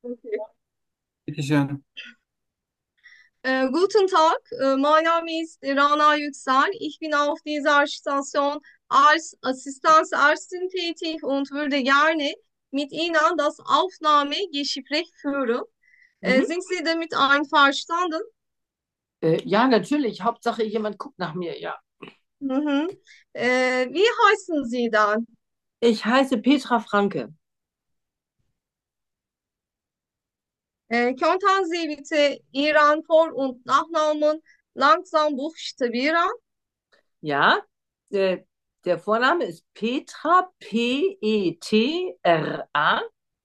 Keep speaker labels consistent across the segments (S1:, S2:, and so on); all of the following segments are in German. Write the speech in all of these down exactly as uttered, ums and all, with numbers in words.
S1: Okay.
S2: Bitteschön.
S1: Äh, guten Tag, äh, mein Name ist Rana Yüksel. Ich bin auf dieser Station als Assistenzärztin tätig und würde gerne mit Ihnen das Aufnahmegespräch führen. Äh,
S2: Mhm.
S1: sind Sie damit einverstanden?
S2: Äh, ja, natürlich. Hauptsache, jemand guckt nach mir, ja.
S1: Mhm. Äh, wie heißen Sie dann?
S2: Ich heiße Petra Franke.
S1: Äh, könnten Sie bitte Ihren Vor- und Nachnamen langsam buchstabieren?
S2: Ja, der, der Vorname ist Petra, P E T R A.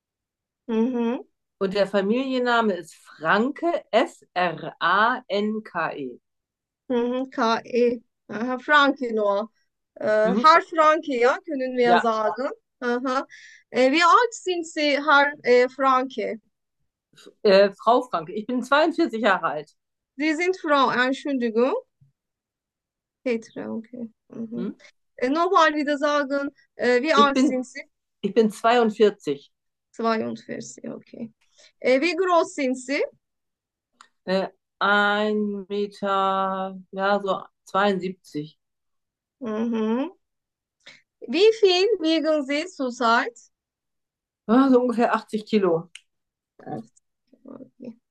S1: Mhm.
S2: Und der Familienname ist Franke, F R A N K E.
S1: Mhm, K E. Aha, Frankie nur. Äh,
S2: Mhm.
S1: Herr Frankie, ja, können wir
S2: Ja,
S1: sagen. Aha. Äh, wie alt sind Sie, Herr äh, Frankie?
S2: äh, Frau Franke. Ich bin zweiundvierzig Jahre alt.
S1: Sie sind Frau, Entschuldigung. Petra, okay.
S2: Hm?
S1: Mhm. Äh, nochmal wieder sagen, äh, wie
S2: Ich
S1: alt
S2: bin,
S1: sind Sie?
S2: ich bin zweiundvierzig.
S1: zweiundvierzig, okay. Äh, wie groß sind Sie?
S2: Äh, ein Meter, ja, so zweiundsiebzig.
S1: Mhm. Wie viel wiegen Sie zurzeit?
S2: Ja, so ungefähr achtzig Kilo.
S1: Okay.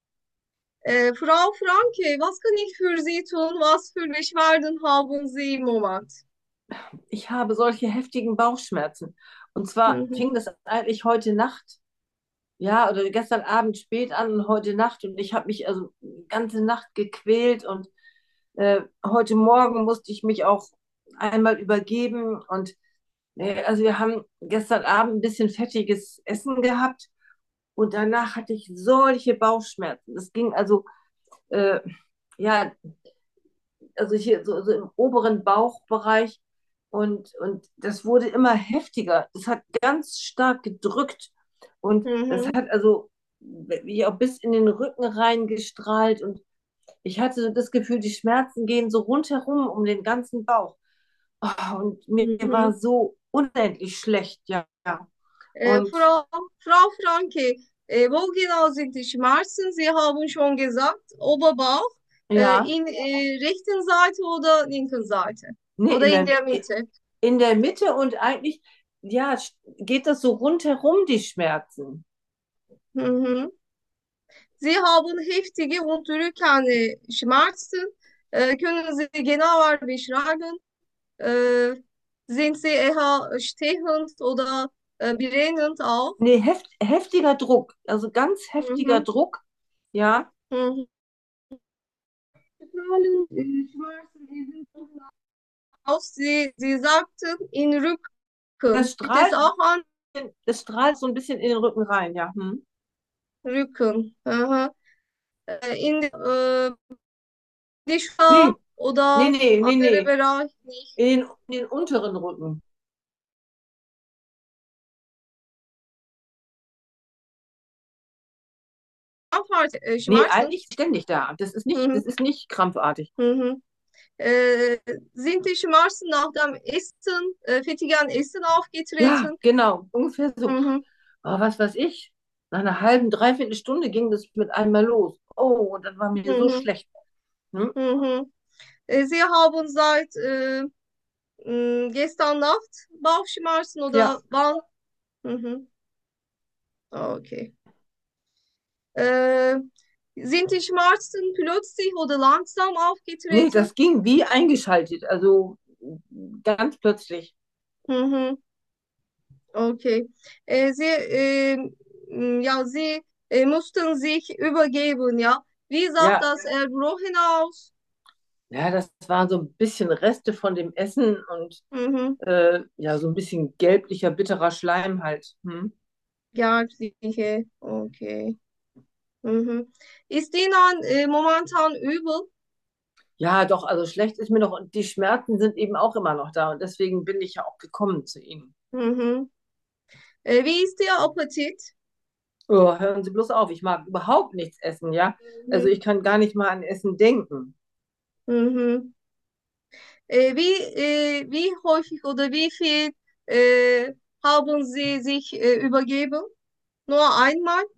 S1: Äh, Frau Franke, was kann ich für Sie tun? Was für Beschwerden haben Sie im Moment?
S2: Ich habe solche heftigen Bauchschmerzen. Und zwar
S1: Mhm.
S2: fing das eigentlich heute Nacht, ja, oder gestern Abend spät an und heute Nacht. Und ich habe mich also die ganze Nacht gequält. Und äh, heute Morgen musste ich mich auch einmal übergeben. Und äh, also wir haben gestern Abend ein bisschen fettiges Essen gehabt. Und danach hatte ich solche Bauchschmerzen. Das ging also, äh, ja, also hier so, so im oberen Bauchbereich. Und, und das wurde immer heftiger. Das hat ganz stark gedrückt. Und das
S1: Mhm.
S2: hat also wie auch bis in den Rücken reingestrahlt. Und ich hatte so das Gefühl, die Schmerzen gehen so rundherum um den ganzen Bauch. Oh, und mir war
S1: Mhm.
S2: so unendlich schlecht, ja.
S1: Äh,
S2: Und
S1: Frau, Frau Franke, äh, wo genau sind die Schmerzen? Sie haben schon gesagt, Oberbauch, äh,
S2: ja,
S1: in äh, rechten Seite oder linken Seite
S2: nee,
S1: oder
S2: in
S1: in
S2: der,
S1: der Mitte.
S2: in der Mitte und eigentlich, ja, geht das so rundherum, die Schmerzen.
S1: Mhm. Sie haben heftige und drückende Schmerzen. Äh, können Sie genauer beschreiben? Äh, sind Sie eher stehend oder äh, brennend auch?
S2: Nee, heft, heftiger Druck, also ganz heftiger
S1: Mhm.
S2: Druck, ja.
S1: Mhm. Strahlen, äh, Schmerzen, die sind aus. Sie, Sie sagten in
S2: Das
S1: Rücken. Liegt es
S2: strahlt,
S1: auch an
S2: das strahlt so ein bisschen in den Rücken rein, ja. Hm.
S1: Rücken? Aha. Äh, in äh, die
S2: Nee,
S1: Schulter
S2: nee,
S1: oder
S2: nee, nee,
S1: andere
S2: nee.
S1: Bereich nicht.
S2: In den, in den unteren Rücken.
S1: Krampfhaft, äh,
S2: Nee,
S1: Schmerzen.
S2: eigentlich ständig da. Das ist nicht, das
S1: Mhm.
S2: ist nicht krampfartig.
S1: Mhm. Äh, sind die Schmerzen nach dem Essen, äh, fettigen Essen
S2: Ja,
S1: aufgetreten?
S2: genau, ungefähr so.
S1: Mhm.
S2: Oh, was weiß ich? Nach einer halben, dreiviertel Stunde ging das mit einmal los. Oh, und dann war mir so
S1: Mhm.
S2: schlecht. Hm?
S1: Mhm. Äh, Sie haben seit äh, mh, gestern Nacht Bauchschmerzen
S2: Ja,
S1: oder wann? Mhm. Okay. Äh, sind die Schmerzen plötzlich oder langsam
S2: nee,
S1: aufgetreten?
S2: das ging wie eingeschaltet, also ganz plötzlich.
S1: Mhm. Okay. Äh, Sie, äh, mh, ja, Sie äh, mussten sich übergeben, ja. Wie sah
S2: Ja,
S1: das Erbrochen aus?
S2: ja, das waren so ein bisschen Reste von dem Essen und
S1: Mhm.
S2: äh, ja, so ein bisschen gelblicher, bitterer Schleim halt. Hm?
S1: Gelbliche, okay. Mhm. Ist Ihnen äh, momentan übel?
S2: Ja, doch, also schlecht ist mir noch und die Schmerzen sind eben auch immer noch da und deswegen bin ich ja auch gekommen zu Ihnen.
S1: Mhm. Äh, wie ist Ihr Appetit?
S2: Oh, hören Sie bloß auf, ich mag überhaupt nichts essen, ja. Also
S1: Mhm.
S2: ich kann gar nicht mal an Essen denken.
S1: Mhm. Äh, wie, äh, wie häufig oder wie viel äh, haben Sie sich äh, übergeben? Nur einmal?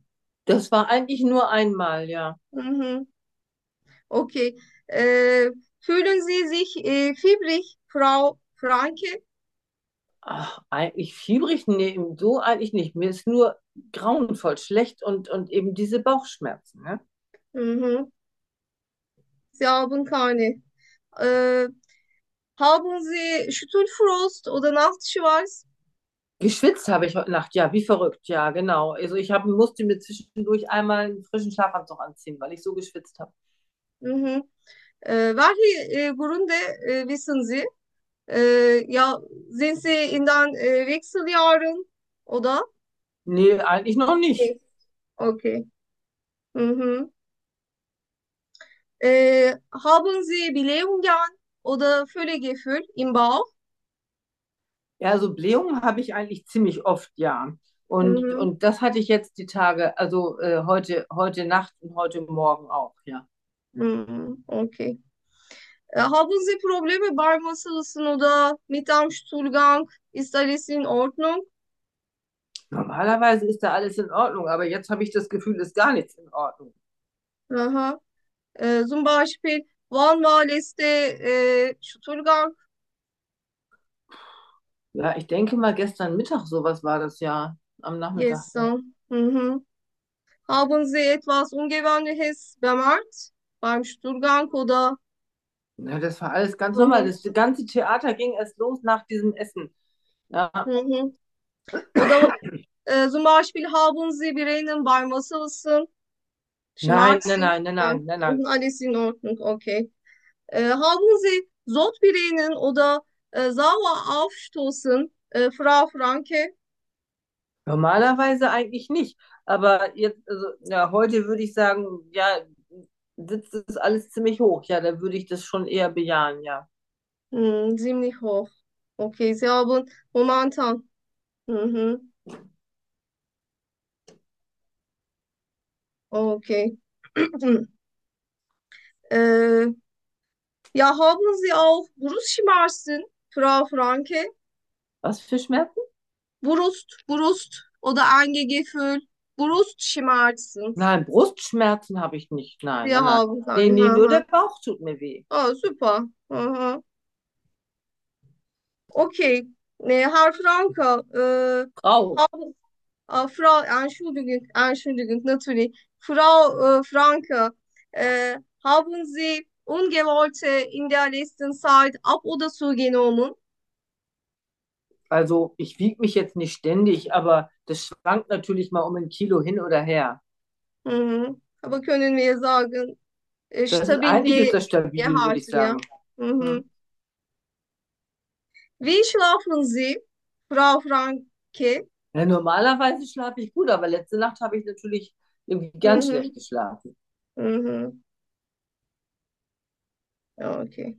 S2: Das war eigentlich nur einmal, ja.
S1: Mhm. Okay. Äh, Fühlen Sie sich äh, fiebrig, Frau Franke?
S2: Ach, eigentlich fiebrig? Nee, so eigentlich nicht. Mir ist nur grauenvoll schlecht und, und eben diese Bauchschmerzen, ne?
S1: Mhm. Sie haben keine. Äh, Haben Sie Schüttelfrost oder Nachtschweiß?
S2: Geschwitzt habe ich heute Nacht, ja, wie verrückt, ja, genau. Also ich hab, musste mir zwischendurch einmal einen frischen Schlafanzug anziehen, weil ich so geschwitzt habe.
S1: Mhm. Äh, welche äh, Gründe äh, wissen Sie? Äh, ja, sind Sie in den äh, Wechseljahren oder?
S2: Nee, eigentlich noch nicht.
S1: Nee. Okay. Mhm. Äh, haben Sie Blähungen oder Völlegefühl im Bauch?
S2: Ja, also Blähungen habe ich eigentlich ziemlich oft, ja. Und,
S1: Mhm.
S2: und das hatte ich jetzt die Tage, also äh, heute, heute Nacht und heute Morgen auch, ja.
S1: Mhm. Okay. Äh, haben Sie Probleme beim Wasserlassen oder mit dem Stuhlgang? Ist alles in Ordnung?
S2: Normalerweise ist da alles in Ordnung, aber jetzt habe ich das Gefühl, ist gar nichts in Ordnung.
S1: Aha. Äh, zum Beispiel, wann war letzte äh, Stuhlgang?
S2: Ja, ich denke mal, gestern Mittag sowas war das ja, am Nachmittag.
S1: Gestern. Mhm. Haben Sie etwas Ungewöhnliches bemerkt beim Stuhlgang oder?
S2: Ja, das war alles ganz normal.
S1: Mhm.
S2: Das ganze Theater ging erst los nach diesem Essen. Ja,
S1: Mhm. Oder äh, zum Beispiel haben Sie Migräne beim Wasserlassen,
S2: nein, nein,
S1: Schmerzen?
S2: nein, nein,
S1: Nein.
S2: nein, nein, nein.
S1: Mhm. Alles in Ordnung, okay. Äh, haben Sie Sodbrennen oder äh, sauer aufstoßen, äh, Frau Franke?
S2: Normalerweise eigentlich nicht. Aber jetzt, also, ja, heute würde ich sagen, ja, sitzt es alles ziemlich hoch. Ja, da würde ich das schon eher bejahen, ja.
S1: Hm, ziemlich hoch. Okay, Sie haben momentan. Mhm. Okay. Äh, ja, haben Sie auch Brustschmerzen, Frau Franke?
S2: Was für Schmerzen?
S1: Brust, Brust oder Eingegefühl, Brustschmerzen.
S2: Nein, Brustschmerzen habe ich nicht. Nein,
S1: Sie
S2: nein, nein.
S1: haben
S2: Nee,
S1: keine.
S2: nee, nur der
S1: Aha.
S2: Bauch tut mir weh.
S1: Oh, super. Aha. Okay. Ne, Herr Franke, äh,
S2: Frau.
S1: haben, äh, Frau, Entschuldigung, Entschuldigung, natürlich. Frau äh, Franke, äh, haben Sie Ungewollte in der letzten Zeit ab oder zugenommen?
S2: Also ich wiege mich jetzt nicht ständig, aber das schwankt natürlich mal um ein Kilo hin oder her.
S1: Mhm. Aber können wir sagen, äh,
S2: Das ist,
S1: stabil
S2: eigentlich ist
S1: ge
S2: das stabil, würde ich
S1: gehalten, ja?
S2: sagen. Hm.
S1: Mhm. Wie schlafen Sie, Frau Franke?
S2: Ja, normalerweise schlafe ich gut, aber letzte Nacht habe ich natürlich irgendwie ganz schlecht
S1: Mhm.
S2: geschlafen.
S1: Mhm. Ja, okay.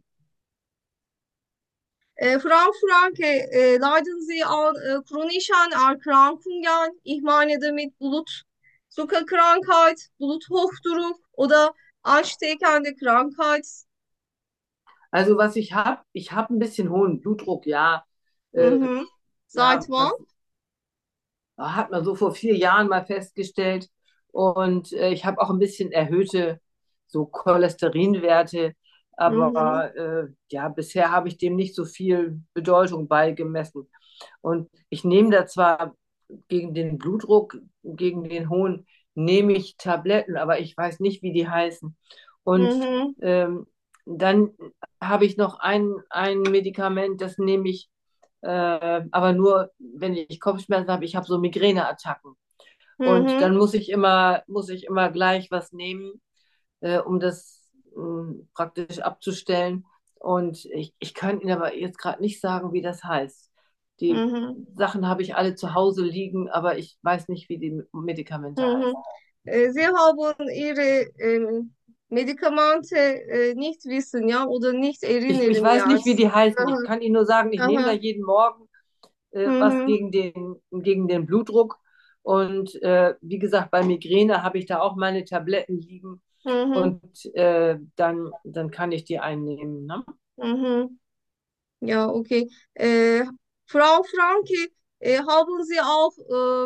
S1: Äh, Frau Franke, äh, leiden Sie an äh, chronischen Erkrankungen? Ich meine damit Blutzuckerkrankheit, Bluthochdruck oder ansteckende Krankheit?
S2: Also was ich habe, ich habe ein bisschen hohen Blutdruck, ja. Äh,
S1: Mhm. Seit
S2: ja,
S1: wann?
S2: was hat man so vor vier Jahren mal festgestellt. Und äh, ich habe auch ein bisschen erhöhte so Cholesterinwerte.
S1: Mhm.
S2: Aber äh, ja, bisher habe ich dem nicht so viel Bedeutung beigemessen. Und ich nehme da zwar gegen den Blutdruck, gegen den hohen, nehme ich Tabletten, aber ich weiß nicht, wie die heißen. Und
S1: Mhm.
S2: ähm, dann habe ich noch ein, ein Medikament, das nehme ich äh, aber nur, wenn ich Kopfschmerzen habe, ich habe so Migräneattacken. Und
S1: Mhm.
S2: dann muss ich immer, muss ich immer gleich was nehmen, äh, um das mh, praktisch abzustellen. Und ich, ich kann Ihnen aber jetzt gerade nicht sagen, wie das heißt. Die
S1: Mhm.
S2: Sachen habe ich alle zu Hause liegen, aber ich weiß nicht, wie die Medikamente
S1: Mhm.
S2: heißen.
S1: Äh, Sie haben Ihre ähm, Medikamente äh, nicht wissen, ja, oder nicht
S2: Ich, ich
S1: erinnern
S2: weiß nicht, wie
S1: jetzt.
S2: die heißen. Ich
S1: Aha.
S2: kann Ihnen nur sagen, ich nehme da
S1: Aha.
S2: jeden Morgen äh, was
S1: Mhm.
S2: gegen den, gegen den Blutdruck. Und äh, wie gesagt, bei Migräne habe ich da auch meine Tabletten liegen.
S1: Mhm.
S2: Und äh, dann, dann kann ich die einnehmen. Ne?
S1: Mhm. Ja, okay. Äh, Frau Franke, äh, haben Sie auch äh,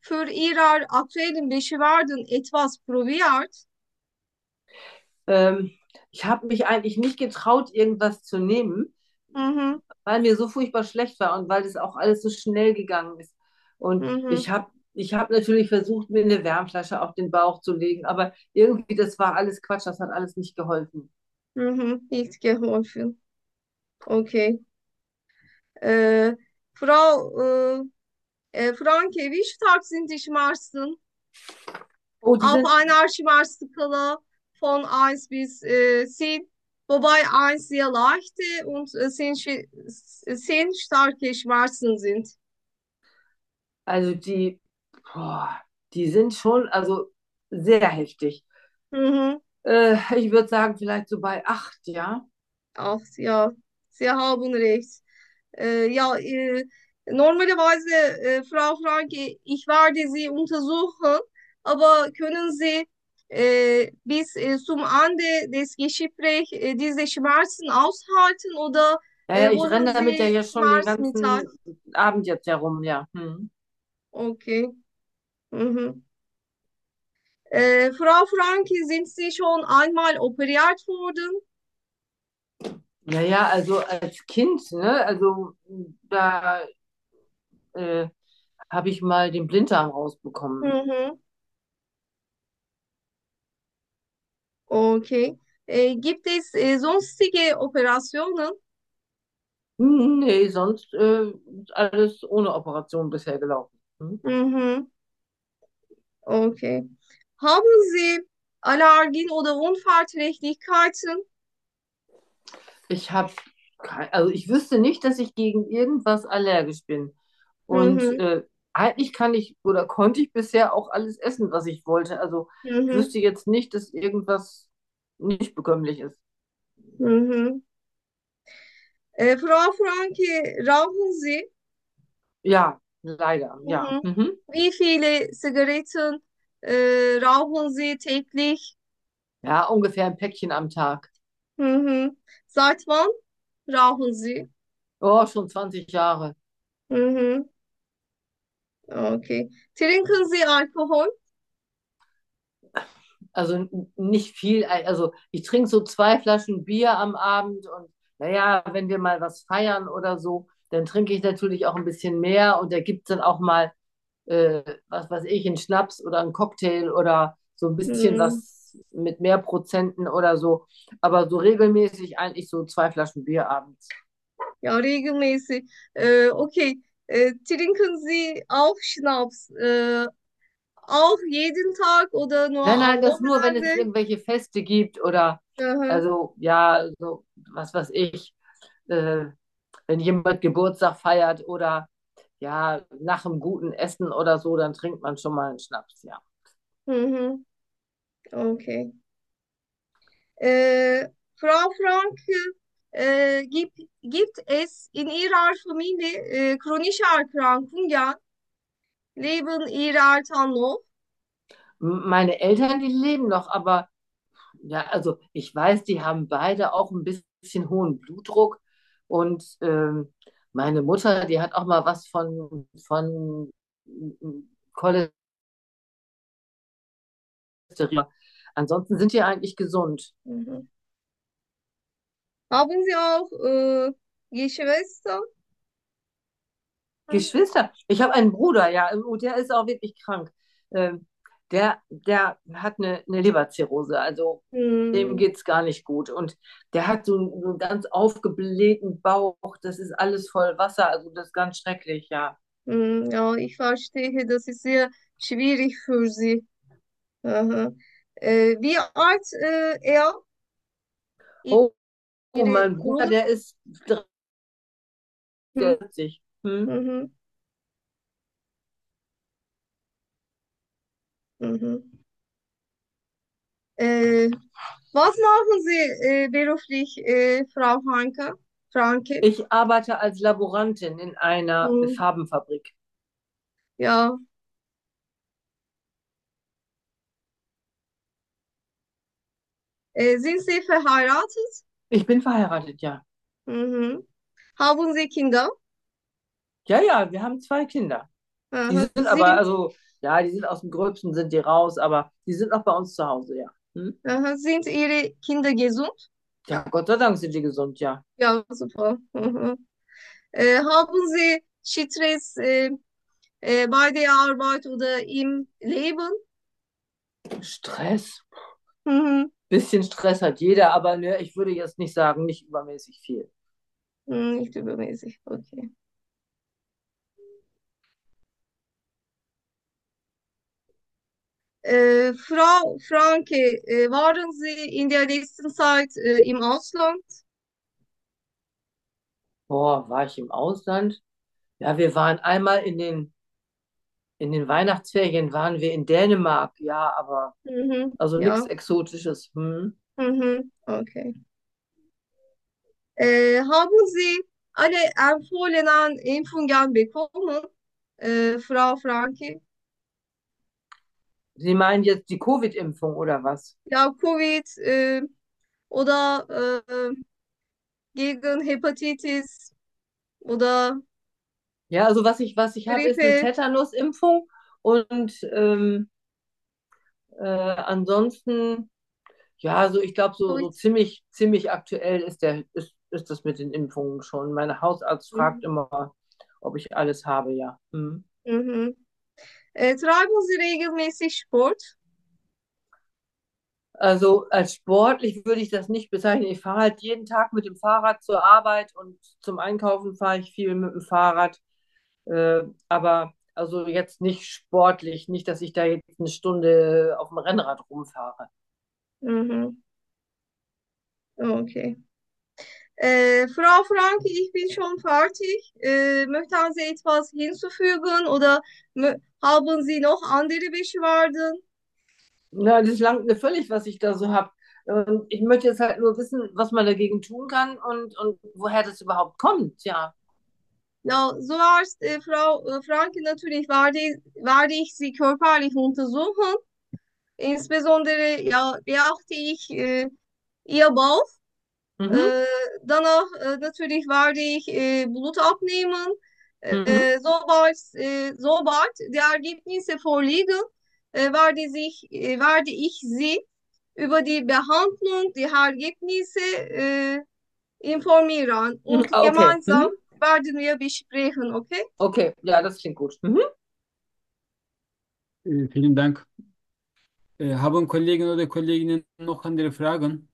S1: für Ihrer aktuellen Beschwerden etwas probiert?
S2: Ähm, Ich habe mich eigentlich nicht getraut, irgendwas zu nehmen,
S1: Mhm,
S2: weil mir so furchtbar schlecht war und weil das auch alles so schnell gegangen ist. Und
S1: mhm,
S2: ich habe ich hab natürlich versucht, mir eine Wärmflasche auf den Bauch zu legen, aber irgendwie, das war alles Quatsch, das hat alles nicht geholfen.
S1: mhm, nicht geholfen. Okay. Äh, Frau äh, äh, Franke, wie stark sind die Schmerzen?
S2: Oh, die
S1: Auf
S2: sind,
S1: einer Schmerzskala von eins bis äh, zehn, wobei eins sehr leichte und äh, zehn, schwi- zehn starke Schmerzen sind.
S2: also die, boah, die sind schon, also sehr heftig.
S1: Mhm.
S2: Äh, ich würde sagen, vielleicht so bei acht, ja.
S1: Ach ja, Sie haben recht. Äh, ja, äh, normalerweise, äh, Frau Franke, ich werde Sie untersuchen, aber können Sie äh, bis äh, zum Ende des Gesprächs äh, diese Schmerzen aushalten oder
S2: Ja,
S1: äh,
S2: ja, ich
S1: wollen
S2: renne damit ja
S1: Sie
S2: jetzt schon den
S1: Schmerzmittel?
S2: ganzen Abend jetzt herum, ja. Hm.
S1: Okay. Mhm. Äh, Frau Franke, sind Sie schon einmal operiert worden?
S2: Naja, also als Kind, ne, also da äh, habe ich mal den Blinddarm rausbekommen.
S1: Mhm. Okay. Äh, gibt es äh, sonstige Operationen?
S2: Hm, nee, sonst äh, ist alles ohne Operation bisher gelaufen. Hm?
S1: Mhm. Okay. Haben Sie Allergien oder Unverträglichkeiten?
S2: Ich habe, also ich wüsste nicht, dass ich gegen irgendwas allergisch bin. Und
S1: Mhm.
S2: äh, eigentlich kann ich oder konnte ich bisher auch alles essen, was ich wollte. Also ich
S1: Mhm.
S2: wüsste jetzt nicht, dass irgendwas nicht bekömmlich ist.
S1: Mhm. Äh, Frau Franke, rauchen Sie?
S2: Ja, leider, ja.
S1: Mhm.
S2: Mhm.
S1: Wie viele Zigaretten äh, rauchen Sie täglich?
S2: Ja, ungefähr ein Päckchen am Tag.
S1: Mhm. Seit wann rauchen Sie?
S2: Oh, schon zwanzig Jahre.
S1: Mhm. Okay. Trinken Sie Alkohol?
S2: Also n- nicht viel, also ich trinke so zwei Flaschen Bier am Abend und naja, wenn wir mal was feiern oder so, dann trinke ich natürlich auch ein bisschen mehr und da gibt es dann auch mal, äh, was weiß ich, einen Schnaps oder einen Cocktail oder so ein bisschen
S1: Mhm.
S2: was mit mehr Prozenten oder so. Aber so regelmäßig eigentlich so zwei Flaschen Bier abends.
S1: Ja, regelmäßig. Äh, okay. Äh, trinken Sie auch Schnaps? Äh, auch jeden Tag oder nur
S2: Nein,
S1: am
S2: nein, das nur, wenn es
S1: Wochenende?
S2: irgendwelche Feste gibt oder
S1: Mhm.
S2: also ja, so was weiß ich, äh, wenn jemand Geburtstag feiert oder ja, nach einem guten Essen oder so, dann trinkt man schon mal einen Schnaps, ja.
S1: Mhm. Okay. Äh, Frau Franke, äh, gibt, gibt es in Ihrer Familie äh, chronische Erkrankungen? Leben Ihre Eltern noch?
S2: M- Meine Eltern, die leben noch, aber ja, also ich weiß, die haben beide auch ein bisschen hohen Blutdruck und ähm, meine Mutter, die hat auch mal was von, von Cholesterin. Ansonsten sind die eigentlich gesund.
S1: Mhm. Haben Sie auch äh, Geschwister?
S2: Geschwister. Ich habe einen Bruder, ja, und der ist auch wirklich krank. Ähm, der, der hat eine, eine Leberzirrhose, also dem
S1: Mhm.
S2: geht es gar nicht gut. Und der hat so, einen- so einen ganz aufgeblähten Bauch, das ist alles voll Wasser, also das ist ganz schrecklich, ja.
S1: Mhm. Ja, ich verstehe, das ist sehr schwierig für Sie. Aha. Äh, wie alt äh, er?
S2: Oh, oh,
S1: Ihre
S2: mein Bruder,
S1: Bruder?
S2: der ist
S1: Mhm.
S2: vierzig. Hm?
S1: Mhm. Mhm. Äh, was machen Sie äh, beruflich, äh, Frau Hanke? Franke?
S2: Ich arbeite als Laborantin in einer
S1: Mhm.
S2: Farbenfabrik.
S1: Ja, äh, sind Sie verheiratet?
S2: Ich bin verheiratet, ja.
S1: Mhm. Haben Sie Kinder?
S2: Ja, ja, wir haben zwei Kinder. Die
S1: Aha.
S2: sind aber,
S1: Sind,
S2: also Ja, die sind aus dem Gröbsten, sind die raus, aber die sind noch bei uns zu Hause, ja. Hm?
S1: Aha, sind Ihre Kinder gesund?
S2: Ja, Gott sei Dank sind die gesund, ja.
S1: Ja, super. Mhm. Äh, haben Sie Stress äh, äh, bei der Arbeit oder im Leben?
S2: Stress.
S1: Mhm.
S2: Bisschen Stress hat jeder, aber ne, ich würde jetzt nicht sagen, nicht übermäßig viel.
S1: Hm, nicht übermäßig, okay. Äh, Frau Franke, äh, waren Sie in der letzten Zeit äh, im Ausland?
S2: Boah, war ich im Ausland? Ja, wir waren einmal in den, in den Weihnachtsferien waren wir in Dänemark, ja, aber
S1: Mhm.
S2: also nichts
S1: Ja,
S2: Exotisches. Hm?
S1: mhm. Okay. Äh, haben Sie alle empfohlenen Impfungen bekommen, äh, Frau Franke?
S2: Sie meinen jetzt die Covid-Impfung oder was?
S1: Ja, Covid äh, oder äh, gegen Hepatitis oder
S2: Ja, also was ich, was ich habe, ist eine
S1: Grippe.
S2: Tetanus-Impfung und ähm, äh, ansonsten, ja, also ich glaube, so, so
S1: Covid.
S2: ziemlich, ziemlich aktuell ist der, ist, ist das mit den Impfungen schon. Mein Hausarzt fragt
S1: Mhm.
S2: immer, ob ich alles habe, ja. Hm.
S1: Mhm. Äh, treiben Sie regelmäßig Sport?
S2: Also als sportlich würde ich das nicht bezeichnen. Ich fahre halt jeden Tag mit dem Fahrrad zur Arbeit und zum Einkaufen fahre ich viel mit dem Fahrrad. Äh, aber also jetzt nicht sportlich, nicht, dass ich da jetzt eine Stunde auf dem Rennrad rumfahre.
S1: Mhm. Okay. Äh, Frau Franke, ich bin schon fertig. Äh, möchten Sie etwas hinzufügen oder mö- haben Sie noch andere Beschwerden?
S2: Na, das langt mir völlig, was ich da so habe. Und ich möchte jetzt halt nur wissen, was man dagegen tun kann und, und woher das überhaupt kommt. Ja.
S1: Ja, zuerst, äh, Frau äh, Franke, natürlich werde, werde ich Sie körperlich untersuchen. Insbesondere ja, beachte ich äh, Ihr Bauch.
S2: Mhm.
S1: Äh, danach äh, natürlich werde ich äh, Blut abnehmen.
S2: Mhm.
S1: Äh, sobald, äh, sobald die Ergebnisse vorliegen, äh, werde, sich, äh, werde ich Sie über die Behandlung, die Ergebnisse äh, informieren
S2: Mhm.
S1: und
S2: Ah, okay.
S1: gemeinsam
S2: Mhm.
S1: werden wir besprechen, okay?
S2: Okay, ja, das klingt gut. Mhm.
S3: Äh, vielen Dank. Äh, haben Kollegen oder Kolleginnen noch andere Fragen?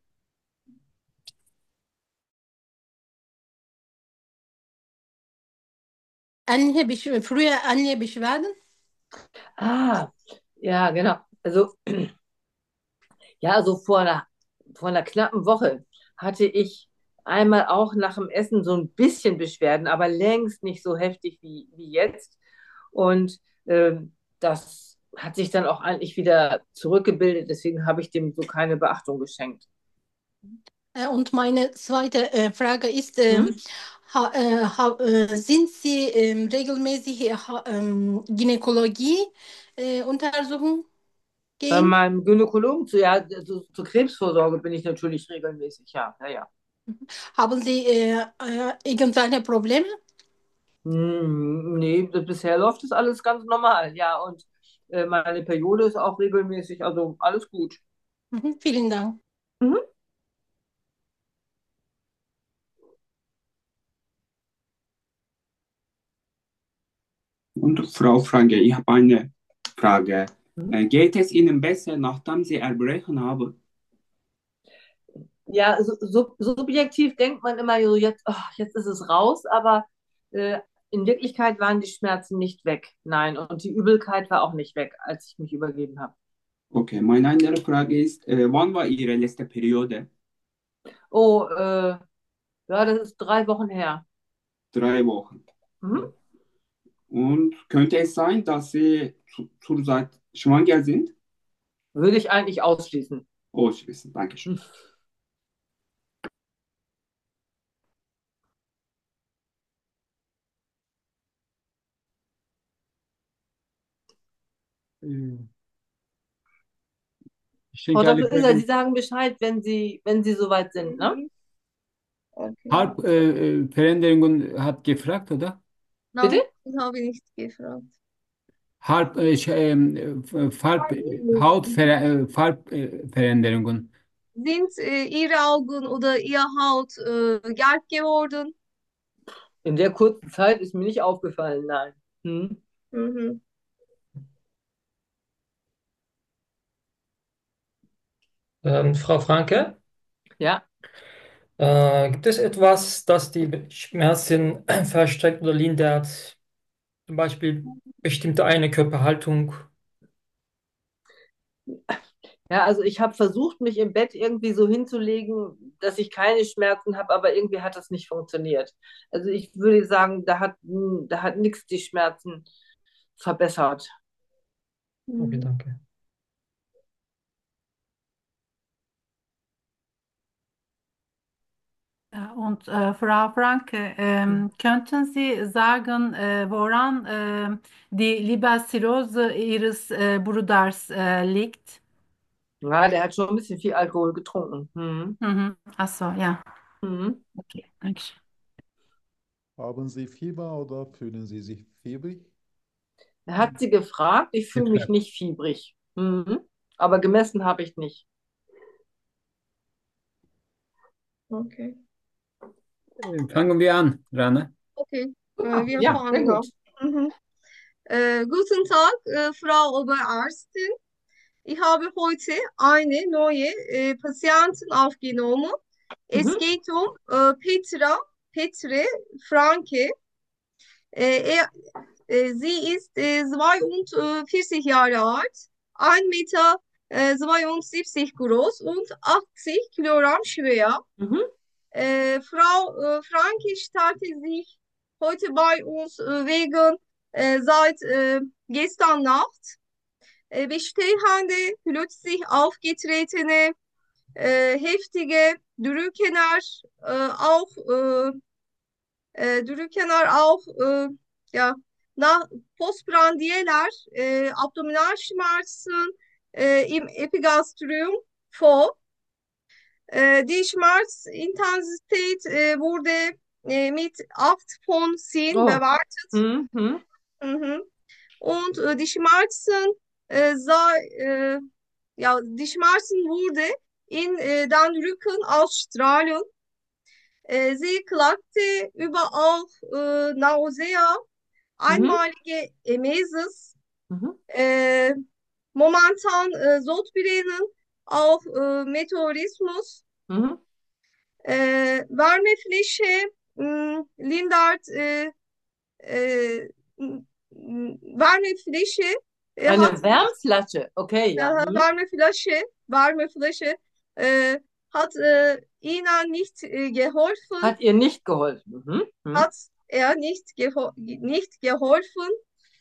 S4: Anne Besch- früher Anne Beschwerden?
S2: Ah, ja, genau. Also ja, also vor einer, vor einer knappen Woche hatte ich einmal auch nach dem Essen so ein bisschen Beschwerden, aber längst nicht so heftig wie, wie jetzt. Und ähm, das hat sich dann auch eigentlich wieder zurückgebildet, deswegen habe ich dem so keine Beachtung geschenkt.
S4: Äh, und meine zweite äh, Frage ist,
S2: Hm?
S4: ähm, ha, äh, ha, äh, sind Sie ähm, regelmäßig äh, ha, ähm, Gynäkologie äh, Untersuchung
S2: Bei
S4: gehen?
S2: meinem Gynäkologen zu, ja, zu, zur Krebsvorsorge bin ich natürlich regelmäßig, ja, ja, ja.
S4: Haben Sie äh, äh, irgendwelche Probleme?
S2: Hm, nee, das- bisher läuft das alles ganz normal, ja. Und äh, meine Periode ist auch regelmäßig, also alles gut.
S4: Mhm, vielen Dank.
S2: Mhm.
S5: Und Frau Franke, ich habe eine Frage.
S2: Mhm.
S5: Äh, geht es Ihnen besser, nachdem Sie erbrechen haben?
S2: Ja, so, so, subjektiv denkt man immer so, jetzt, ach, jetzt ist es raus, aber äh, in Wirklichkeit waren die Schmerzen nicht weg. Nein, und die Übelkeit war auch nicht weg, als ich mich übergeben habe.
S5: Okay, meine andere Frage ist, äh, wann war Ihre letzte Periode?
S2: Oh, äh, ja, das ist drei Wochen her.
S5: Drei Wochen.
S2: Mhm.
S5: Und könnte es sein, dass Sie zu, zurzeit schwanger sind?
S2: Würde ich eigentlich ausschließen.
S5: Ausschließen. Dankeschön.
S2: Hm.
S3: Äh, ich
S2: Frau
S3: denke, alle
S2: Doktor Iller, Sie
S3: Fragen.
S2: sagen Bescheid, wenn Sie, wenn Sie soweit sind, ne?
S1: Mhm. Okay.
S3: Harp äh, äh, Veränderungen hat gefragt, oder?
S2: Bitte?
S1: Nein, ich habe nicht gefragt.
S3: Harp, äh, ş- ähm, äh, Farb, Hautver äh, Farbveränderungen.
S1: Sind äh, Ihre Augen oder Ihr Haut äh, gelb geworden?
S2: In der kurzen Zeit ist mir nicht aufgefallen, nein. Hm?
S1: Mhm.
S6: Ähm, Frau Franke,
S2: Ja.
S6: äh, gibt es etwas, das die Schmerzen verstärkt oder lindert? Zum Beispiel bestimmte eine Körperhaltung?
S2: Ja, also ich habe versucht, mich im Bett irgendwie so hinzulegen, dass ich keine Schmerzen habe, aber irgendwie hat das nicht funktioniert. Also ich würde sagen, da hat, hm, da hat nichts die Schmerzen verbessert.
S6: Okay,
S1: Mhm.
S6: danke.
S7: Ja, und äh, Frau Franke, ähm, könnten Sie sagen, äh, woran äh, die Leberzirrhose Ihres äh, Bruders äh, liegt?
S2: Ja, der hat schon ein bisschen viel Alkohol getrunken. Hm.
S7: Mhm. Ach so, ja.
S2: Hm.
S7: Okay, danke schön.
S8: Haben Sie Fieber oder fühlen Sie sich fiebrig?
S2: Er hat sie gefragt, ich fühle mich
S3: Betreff.
S2: nicht fiebrig. Hm. Aber gemessen habe ich nicht.
S1: Okay.
S3: Äh, Fangen wir an, Rana.
S1: Okay. Äh,
S2: Ja,
S1: wir
S2: ja, sehr
S1: fangen an.
S2: gut.
S1: Mhm. Äh, guten Tag, äh, Frau Oberärztin. Ich habe heute eine neue äh, Patientin aufgenommen. Es
S2: Mhm.
S1: geht um äh, Petra, Petre Franke. Äh, er, äh, sie ist äh, zweiundvierzig Jahre alt, ein Meter äh, zweiundsiebzig groß und achtzig Kilogramm schwer.
S2: Mhm.
S1: Äh, Frau äh, Franke stellte sich heute bei uns äh, wegen äh, seit äh, gestern Nacht äh, bestehende, plötzlich aufgetretene, äh, heftige Drückener, äh, auch äh, äh, Drückener auch äh, ja, nach postbrandieller äh, Abdominalschmerzen äh, im Epigastrium vor. Äh, die Schmerzintensität äh, wurde äh, mit acht von zehn
S2: Oh.
S1: bewertet.
S2: Mhm. Mhm.
S1: Mhm. Und äh, die Schmerzen äh, sei, äh, ja, die Schmerzen wurde in äh, den Rücken ausstrahlen. Äh, sie klagte über auch äh, Nausea,
S2: Mhm.
S1: einmalige Emesis,
S2: Mhm.
S1: äh, momentan äh, Sodbrennen, auch äh, Meteorismus,
S2: Mhm.
S1: äh, Wärmefläche, mh, lindert äh, äh, m- m- Wärmefläche, äh, hat
S2: Eine Wärmflasche. Okay, ja.
S1: äh,
S2: Mhm.
S1: Wärmeflasche, Wärmefläche, äh, hat äh, ihnen nicht äh, geholfen,
S2: Hat ihr nicht geholfen. Mhm. Mhm.
S1: hat er nicht, geho nicht geholfen.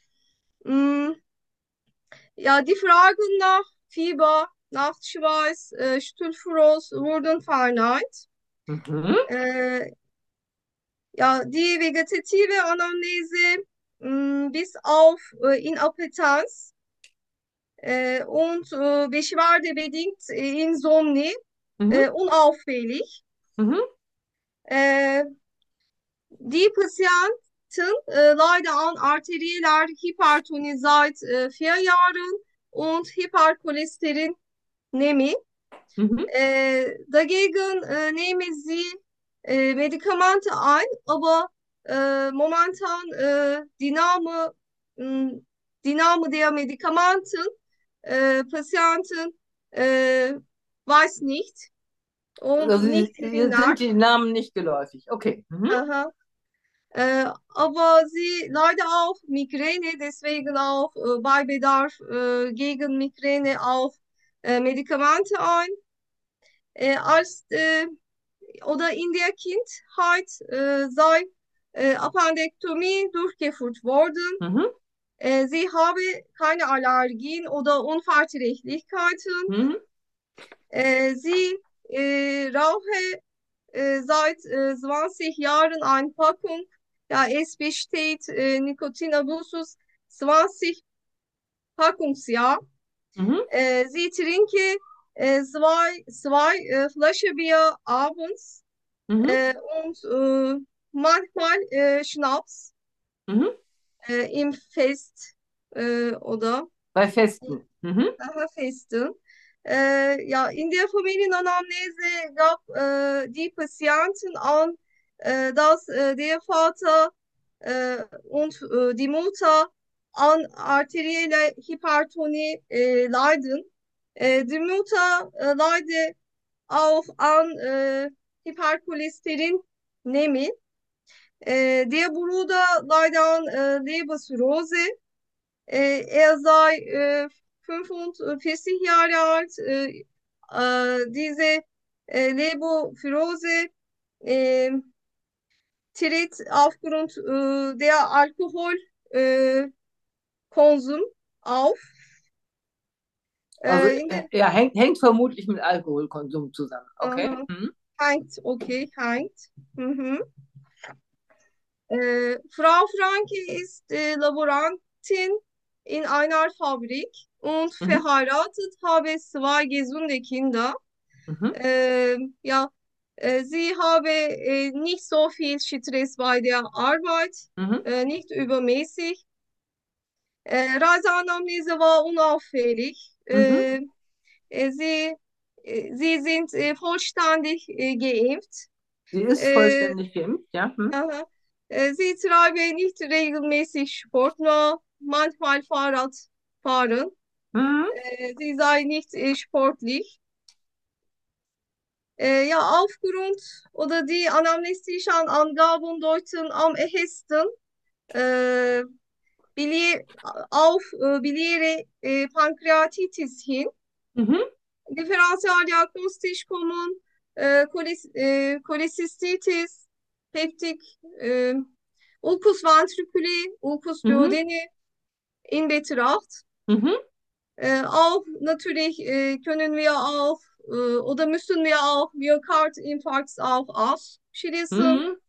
S1: Mm, ja, die Fragen nach Fieber, Nachtschweiß, äh, Stuhlfrost wurden verneint.
S2: Mhm.
S1: Äh, ja, die vegetative Anamnese mh, bis auf äh, Inappetenz äh, und äh, beschwerdebedingt äh, Insomnie
S2: Mhm.
S1: äh, unauffällig.
S2: Mhm.
S1: Äh, die Patienten äh, leiden an arterieller Hypertonie seit äh, vier Jahren und Hypercholesterinämie.
S2: Mhm.
S1: Äh, dagegen äh, nehmen sie äh, Medikamente ein, aber äh, momentan äh, die Name, mh, die Name der Medikamenten, äh, Patienten äh, weiß nicht und
S2: Also
S1: nicht
S2: Sie, Sie sind
S1: erinnert.
S2: die Namen nicht geläufig. Okay. Mhm.
S1: Aha. Äh, aber sie leider auch Migräne, deswegen auch äh, bei Bedarf äh, gegen Migräne auch äh, Medikamente ein. Äh, als äh, oder in der Kindheit äh, sei äh, Appendektomie durchgeführt worden.
S2: Mhm.
S1: Äh, sie habe keine Allergien oder Unverträglichkeiten.
S2: Mhm.
S1: Äh, sie äh, rauche äh, seit äh, zwanzig Jahren eine Packung. Ja, es besteht äh, Nikotinabusus zwanzig Packungsjahr.
S2: Mhm.
S1: Äh, sie trinke äh, zwei, zwei äh, Flaschen Bier abends.
S2: Mhm.
S1: Äh, und äh, manchmal äh, Schnaps
S2: Mhm.
S1: äh, im Fest, äh, oder
S2: Bei Festen. Mhm.
S1: aha, Festen. Äh, ja, in der Familienanamnese gab äh, die Patienten an, äh, dass äh, der Vater äh, und äh, die Mutter an arterielle Hypertonie äh, leiden. Äh, die Mutter äh, leidet auch an äh, Hypercholesterinämie. Äh, der Bruder leidet an äh, Leberzirrhose. Äh, er sei äh, fünfundvierzig Jahre alt. Äh, äh, diese äh, Lebervirose äh, tritt aufgrund äh, der Alkoholkonsum äh, Konsum auf.
S2: Also
S1: Äh, in
S2: äh,
S1: den,
S2: ja, hängt, hängt vermutlich mit Alkoholkonsum zusammen. Okay.
S1: aha,
S2: Mhm.
S1: hängt, okay, hängt. Mhm. Äh, Frau Franke ist äh, Laborantin in einer Fabrik und
S2: Mhm.
S1: verheiratet, habe zwei gesunde Kinder.
S2: Mhm.
S1: Äh, ja, äh, sie habe äh, nicht so viel Stress bei der Arbeit,
S2: Mhm.
S1: äh, nicht übermäßig. Äh, Reiseanamnese war unauffällig.
S2: Mhm.
S1: Äh, äh, sie, äh, sie sind äh, vollständig äh, geimpft.
S2: Sie ist
S1: Äh,
S2: vollständig geimpft, ja. Mhm.
S1: aha. Äh, sie treiben nicht regelmäßig Sport, nur manchmal Fahrrad fahren.
S2: Mhm.
S1: Äh, sie sei nicht äh, sportlich. Äh, ja, aufgrund oder die anamnestischen Angaben deuten am ehesten äh, bilie auf äh, biliäre äh, Pankreatitis hin.
S2: Mhm.
S1: Differentialdiagnostisch kommen äh, Cholis, äh, Cholecystitis, Peptik, äh, Ulcus ventriculi, Ulcus
S2: Mhm.
S1: duodeni in Betracht.
S2: Mhm.
S1: Äh, auch natürlich äh, können wir auch äh, oder müssen wir auch Myokardinfarkt auch ausschließen.
S2: Mhm.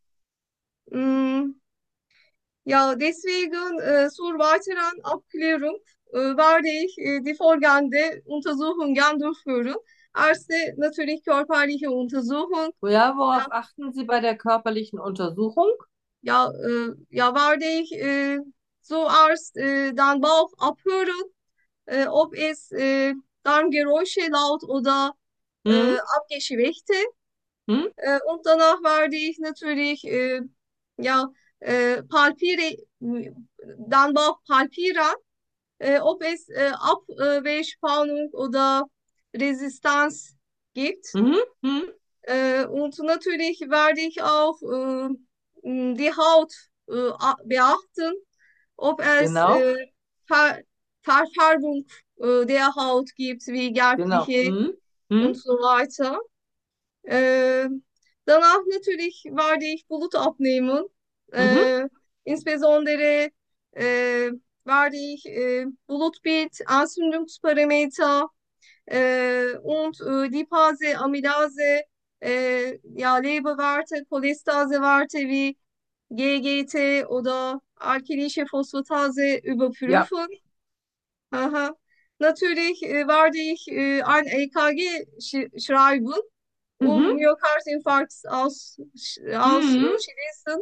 S1: Mm, ja, deswegen äh, zur weiteren Abklärung äh, werde ich äh, die folgende Untersuchungen durchführen. Erste natürlich körperliche Untersuchung.
S2: Ja,
S1: Ja,
S2: worauf achten Sie bei der körperlichen Untersuchung?
S1: ja, äh, ja werde ich äh, zuerst äh, den Bauch abhören, äh, ob es äh, Darmgeräusche laut oder äh,
S2: Mhm.
S1: abgeschwächte.
S2: Mhm.
S1: Äh, und danach werde ich natürlich äh, ja äh, palpiere, dann Bauch palpieren, äh, ob es äh, Abwehrspannung oder Resistenz gibt.
S2: Mhm. Mhm.
S1: Äh, und natürlich werde ich auch äh, mh, die Haut äh, a- beachten, ob es
S2: Genau,
S1: äh, Ver Verfärbung äh, der Haut gibt, wie
S2: genau.
S1: gelbliche
S2: Mhm.
S1: und
S2: Mhm.
S1: so weiter. Äh, danach natürlich werde ich Blut abnehmen.
S2: Mhm.
S1: Äh, insbesondere äh, werde ich äh, Blutbild, Entzündungsparameter äh, und äh, Lipase, Amylase, äh, ja, Leberwerte, Cholestasewerte wie G G T oder alkylische Phosphatase
S2: Ja.
S1: überprüfen. Aha. Natürlich äh, werde ich äh, ein E K G sch schreiben, um
S2: Mhm.
S1: Myokardinfarkt aus,
S2: Mhm.
S1: ausschließen,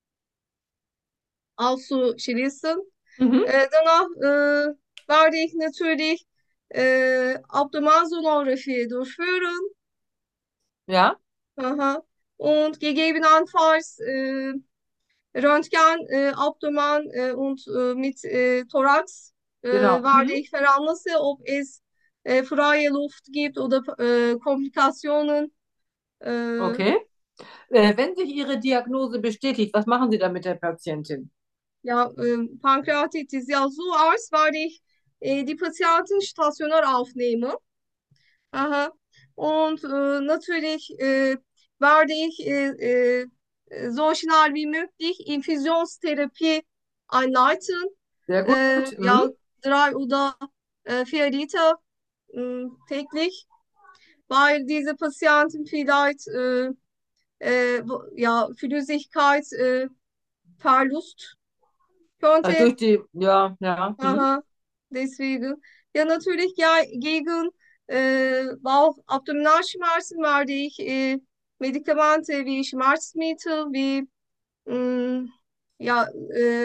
S1: auszuschließen.
S2: Mhm.
S1: Äh, danach äh, werde ich natürlich äh, Abdominalsonographie durchführen.
S2: Ja,
S1: Aha. Und gegebenenfalls äh, Röntgen, äh, Abdomen äh, und äh, mit äh, Thorax äh,
S2: genau.
S1: werde
S2: Mhm.
S1: ich veranlassen, ob es äh, freie Luft gibt oder äh, Komplikationen. Äh,
S2: Okay. Äh, wenn sich Ihre Diagnose bestätigt, was machen Sie dann mit der Patientin?
S1: ja, äh, Pankreatitis, ja, so aus werde ich äh, die Patienten stationär aufnehmen. Aha. Und äh, natürlich äh, werde ich äh, äh, so schnell wie möglich Infusionstherapie einleiten.
S2: Sehr
S1: Äh,
S2: gut. Mhm.
S1: ja, drei oder äh, vier Liter mh, täglich, weil diese Patienten vielleicht äh, äh, wo- ja, Flüssigkeit äh, Verlust
S2: Also
S1: könnte.
S2: durch die, ja, ja. Mhm.
S1: Aha, deswegen. Ja, natürlich ja, gegen äh, Bauch-Abdominalschmerzen werde ich äh, Medikamente wie Schmerzmittel, wie mh, ja, äh,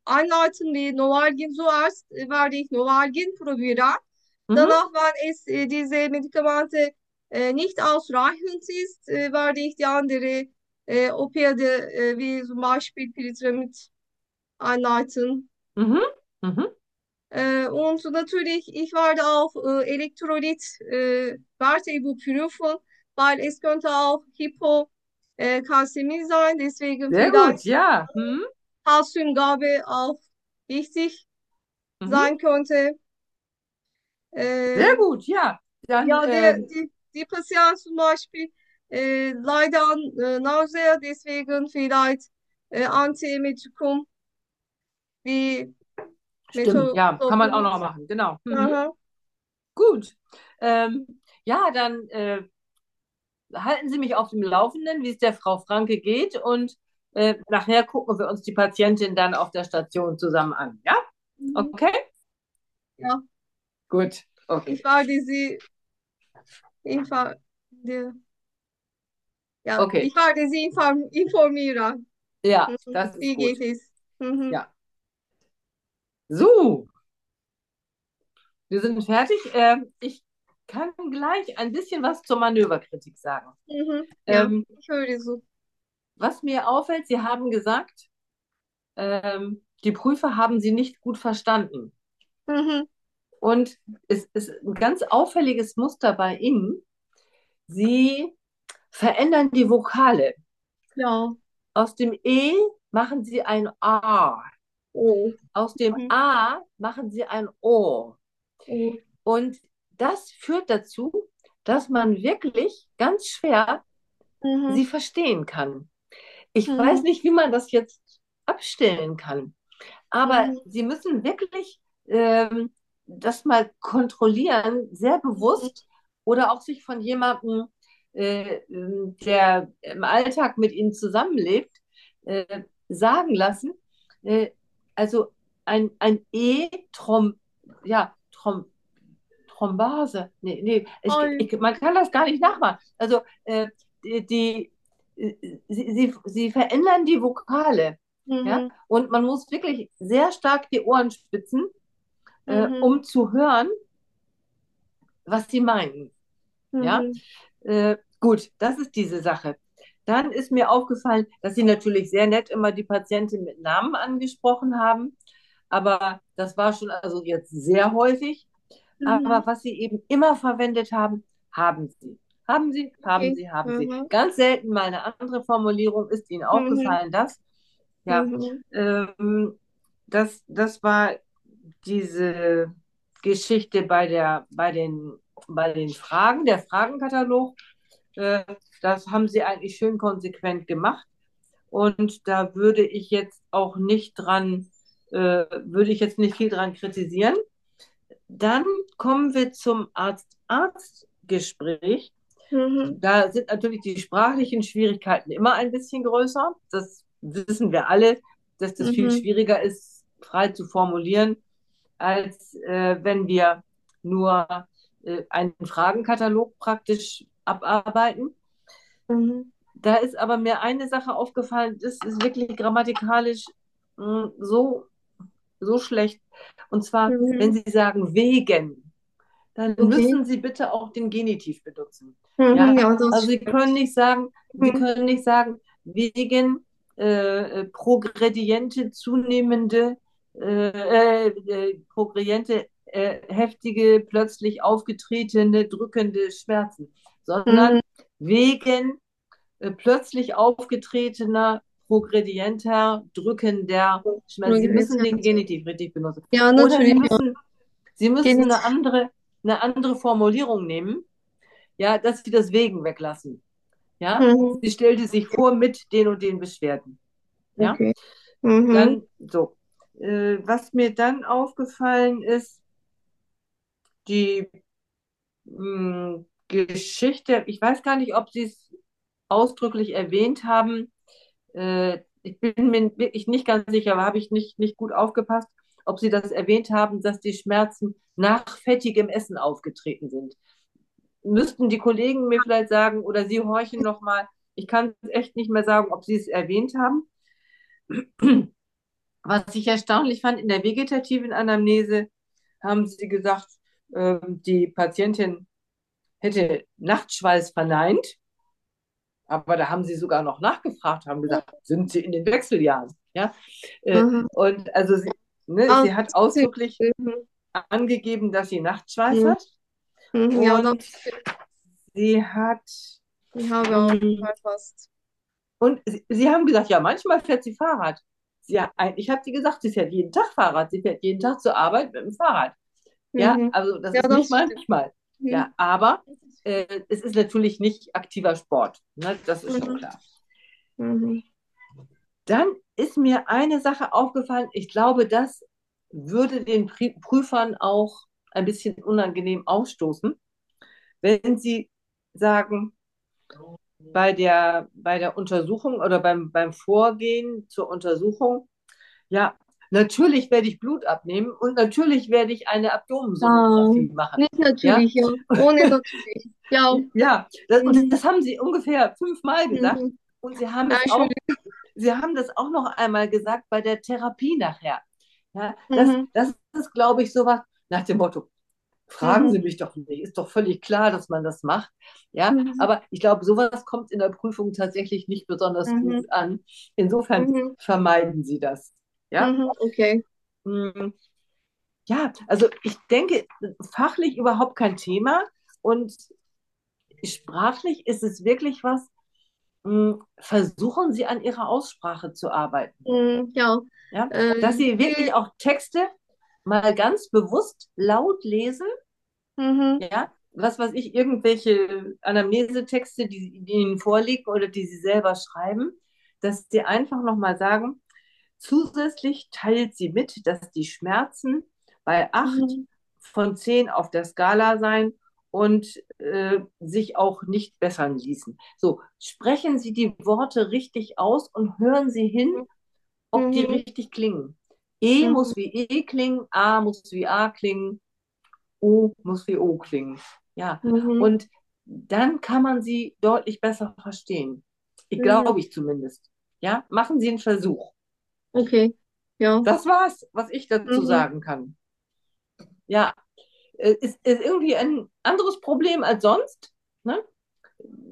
S1: einleiten mit Novalgin zuerst äh, werde ich Novalgin probieren.
S2: Mhm.
S1: Danach, wenn es äh, diese Medikamente äh, nicht ausreichend ist, äh, werde ich die andere äh, Opioide äh, wie zum Beispiel Piritramid einleiten.
S2: Mhm. Mhm.
S1: Äh, und natürlich, ich werde auch äh, Elektrolyt äh, Werte überprüfen, weil es könnte auch Hypokalzämie sein, deswegen
S2: Sehr gut,
S1: vielleicht
S2: ja. Mhm.
S1: Kalziumgabe auch wichtig
S2: Mhm.
S1: sein könnte.
S2: Sehr
S1: Äh,
S2: gut, ja. Dann,
S1: ja, der,
S2: ähm,
S1: die, die Patienten zum Beispiel äh, leiden an äh, Nausea, deswegen vielleicht äh, Antiemetikum wie
S2: stimmt, ja, kann man auch
S1: Metoclopramid.
S2: noch machen, genau. Mhm.
S1: Aha.
S2: Gut. Ähm, ja, dann äh, halten Sie mich auf dem Laufenden, wie es der Frau Franke geht und äh, nachher gucken wir uns die Patientin dann auf der Station zusammen an. Ja?
S1: Mhm.
S2: Okay?
S1: Ja,
S2: Gut. Okay.
S1: ich werde Sie inform die- ja,
S2: Okay.
S1: ich werde Sie inform informieren.
S2: Ja,
S1: Mhm.
S2: das ist
S1: Wie
S2: gut.
S1: geht es? Mhm.
S2: Ja. So, wir sind fertig. Ähm, ich kann gleich ein bisschen was zur Manöverkritik sagen.
S1: Mhm. Ja,
S2: Ähm,
S1: ich höre so.
S2: was mir auffällt, Sie haben gesagt, ähm, die Prüfer haben Sie nicht gut verstanden.
S1: Mhm.
S2: Und es ist ein ganz auffälliges Muster bei Ihnen. Sie verändern die Vokale.
S1: Ja.
S2: Aus dem E machen Sie ein A.
S1: Oh.
S2: Aus dem
S1: Mhm.
S2: A machen Sie ein O.
S1: Oh.
S2: Und das führt dazu, dass man wirklich ganz schwer
S1: Mhm.
S2: sie verstehen kann. Ich weiß
S1: Mhm.
S2: nicht, wie man das jetzt abstellen kann, aber
S1: Mhm.
S2: Sie müssen wirklich ähm, das mal kontrollieren, sehr bewusst oder auch sich von jemandem, äh, der im Alltag mit Ihnen zusammenlebt, äh, sagen lassen. Äh, also ein, ein E-Trom, ja, Trom, Thrombase. Nee, nee, ich,
S1: Oh.
S2: ich, man kann das gar nicht nachmachen. Also äh, die, die sie, sie, sie verändern die Vokale. Ja?
S1: Mhm.
S2: Und man muss wirklich sehr stark die Ohren spitzen, äh,
S1: Mhm.
S2: um zu hören, was sie meinen. Ja?
S1: Mhm.
S2: Äh, gut, das ist diese Sache. Dann ist mir aufgefallen, dass Sie natürlich sehr nett immer die Patientin mit Namen angesprochen haben, aber das war schon also jetzt sehr häufig.
S1: Mhm.
S2: Aber was Sie eben immer verwendet haben, haben Sie. Haben Sie, haben
S1: Okay.
S2: Sie, haben Sie.
S1: Mhm.
S2: Ganz selten mal eine andere Formulierung. Ist Ihnen
S1: Mhm.
S2: aufgefallen, das? Ja,
S1: Mhm.
S2: ähm, das, das war diese Geschichte bei der, bei den, bei den Fragen, der Fragenkatalog. Äh, das haben Sie eigentlich schön konsequent gemacht. Und da würde ich jetzt auch nicht dran, äh, würde ich jetzt nicht viel dran kritisieren. Dann kommen wir zum Arzt-Arzt-Gespräch.
S1: Mhm.
S2: Da sind natürlich die sprachlichen Schwierigkeiten immer ein bisschen größer. Das wissen wir alle, dass das viel
S1: Mhm.
S2: schwieriger ist, frei zu formulieren, als äh, wenn wir nur äh, einen Fragenkatalog praktisch abarbeiten.
S1: Mhm.
S2: Da ist aber mir eine Sache aufgefallen, das ist wirklich grammatikalisch mh, so, so schlecht. Und zwar, wenn
S1: Mhm.
S2: Sie sagen wegen, dann
S1: Okay.
S2: müssen Sie bitte auch den Genitiv benutzen.
S1: Mhm.
S2: Ja,
S1: Ja, das
S2: also Sie können
S1: stimmt.
S2: nicht sagen, Sie
S1: Mhm.
S2: können nicht sagen, wegen äh, progrediente zunehmende, äh, äh, progrediente äh, heftige, plötzlich aufgetretene, drückende Schmerzen, sondern
S1: Mhm.
S2: wegen äh, plötzlich aufgetretener, progredienter, drückender Schmerzen. Sie müssen den
S1: Progrediente.
S2: Genitiv richtig benutzen.
S1: Ja,
S2: Oder Sie
S1: natürlich. Ja.
S2: müssen Sie müssen eine
S1: Genitiv.
S2: andere, eine andere Formulierung nehmen, ja, dass Sie das Wegen weglassen. Ja,
S1: Mhm.
S2: sie stellte sich vor mit den und den Beschwerden. Ja,
S1: Okay. Mhm.
S2: dann so. Äh, was mir dann aufgefallen ist, die mh, Geschichte, ich weiß gar nicht, ob Sie es ausdrücklich erwähnt haben. Äh, ich bin mir wirklich nicht ganz sicher, aber habe ich nicht, nicht gut aufgepasst, ob Sie das erwähnt haben, dass die Schmerzen nach fettigem Essen aufgetreten sind. Müssten die Kollegen mir vielleicht sagen oder Sie horchen nochmal. Ich kann echt nicht mehr sagen, ob Sie es erwähnt haben. Was ich erstaunlich fand, in der vegetativen Anamnese haben sie gesagt, ähm, die Patientin hätte Nachtschweiß verneint, aber da haben sie sogar noch nachgefragt, haben gesagt, sind Sie in den Wechseljahren? Ja? Äh,
S1: Aha.
S2: und also sie, ne,
S1: Ah,
S2: sie hat ausdrücklich
S1: mhm.
S2: angegeben, dass sie Nachtschweiß
S1: Mhm.
S2: hat
S1: Mhm. Ja, das
S2: und sie hat
S1: ich habe auch
S2: mh,
S1: verpasst.
S2: und sie, sie haben gesagt, ja, manchmal fährt sie Fahrrad. Sie, eigentlich hat sie gesagt, sie fährt jeden Tag Fahrrad, sie fährt jeden Tag zur Arbeit mit dem Fahrrad. Ja,
S1: Mhm.
S2: also das
S1: Ja,
S2: ist
S1: das
S2: nicht
S1: stimmt.
S2: manchmal. Ja,
S1: Mhm.
S2: aber äh, es ist natürlich nicht aktiver Sport. Ne? Das ist schon
S1: Mhm.
S2: klar.
S1: Mhm.
S2: Dann ist mir eine Sache aufgefallen. Ich glaube, das würde den Pri- Prüfern auch ein bisschen unangenehm ausstoßen, wenn sie sagen, bei der, bei der Untersuchung oder beim, beim Vorgehen zur Untersuchung, ja, natürlich werde ich Blut abnehmen und natürlich werde ich eine
S1: Ah,
S2: Abdomensonographie machen.
S1: nicht
S2: Ja,
S1: natürlich, ja. Ohne natürlich. Ja.
S2: ja, das, und
S1: Mhm.
S2: das haben sie ungefähr fünfmal gesagt.
S1: Mhm.
S2: Und sie haben
S1: Ja,
S2: es auch,
S1: Entschuldigung.
S2: sie haben das auch noch einmal gesagt bei der Therapie nachher. Ja, das,
S1: Mhm.
S2: das ist, glaube ich, sowas nach dem Motto, fragen
S1: Mhm.
S2: Sie mich doch nicht, ist doch völlig klar, dass man das macht. Ja,
S1: Mhm.
S2: aber ich glaube, sowas kommt in der Prüfung tatsächlich nicht besonders
S1: Mhm.
S2: gut an. Insofern
S1: Mhm.
S2: vermeiden Sie das. Ja,
S1: Mhm. Okay.
S2: mm, ja, also ich denke, fachlich überhaupt kein Thema und sprachlich ist es wirklich was. mm, Versuchen Sie an Ihrer Aussprache zu arbeiten.
S1: Mhm. Ja.
S2: Ja, dass
S1: Äh,
S2: Sie
S1: die,
S2: wirklich auch Texte mal ganz bewusst laut lesen.
S1: mhm.
S2: Ja, was weiß ich, irgendwelche Anamnesetexte, die, die Ihnen vorliegen oder die Sie selber schreiben, dass Sie einfach nochmal sagen, zusätzlich teilt sie mit, dass die Schmerzen bei acht
S1: Mhm.
S2: von zehn auf der Skala seien und äh, sich auch nicht bessern ließen. So, sprechen Sie die Worte richtig aus und hören Sie hin, ob die
S1: Mhm.
S2: richtig klingen. E
S1: Mhm.
S2: muss wie E klingen, A muss wie A klingen, O muss wie O klingen. Ja,
S1: Mhm.
S2: und dann kann man sie deutlich besser verstehen. Ich
S1: Mhm.
S2: glaube ich zumindest. Ja, machen Sie einen Versuch.
S1: Okay. Ja.
S2: Das war's, was ich dazu
S1: Mhm.
S2: sagen kann. Ja, äh, ist, ist irgendwie ein anderes Problem als sonst. Ne?